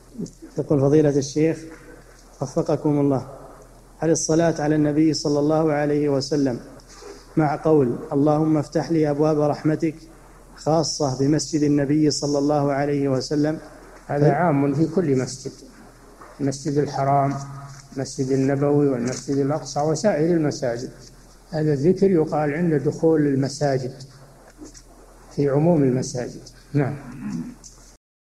يقول فضيلة الشيخ وفقكم الله، هل الصلاة على النبي صلى الله عليه وسلم مع قول اللهم افتح لي أبواب رحمتك خاصة بمسجد النبي صلى الله عليه وسلم؟ هذا عام في كل مسجد، المسجد الحرام، المسجد النبوي، والمسجد الأقصى، وسائر المساجد. هذا الذكر يقال عند دخول المساجد في عموم المساجد. نعم.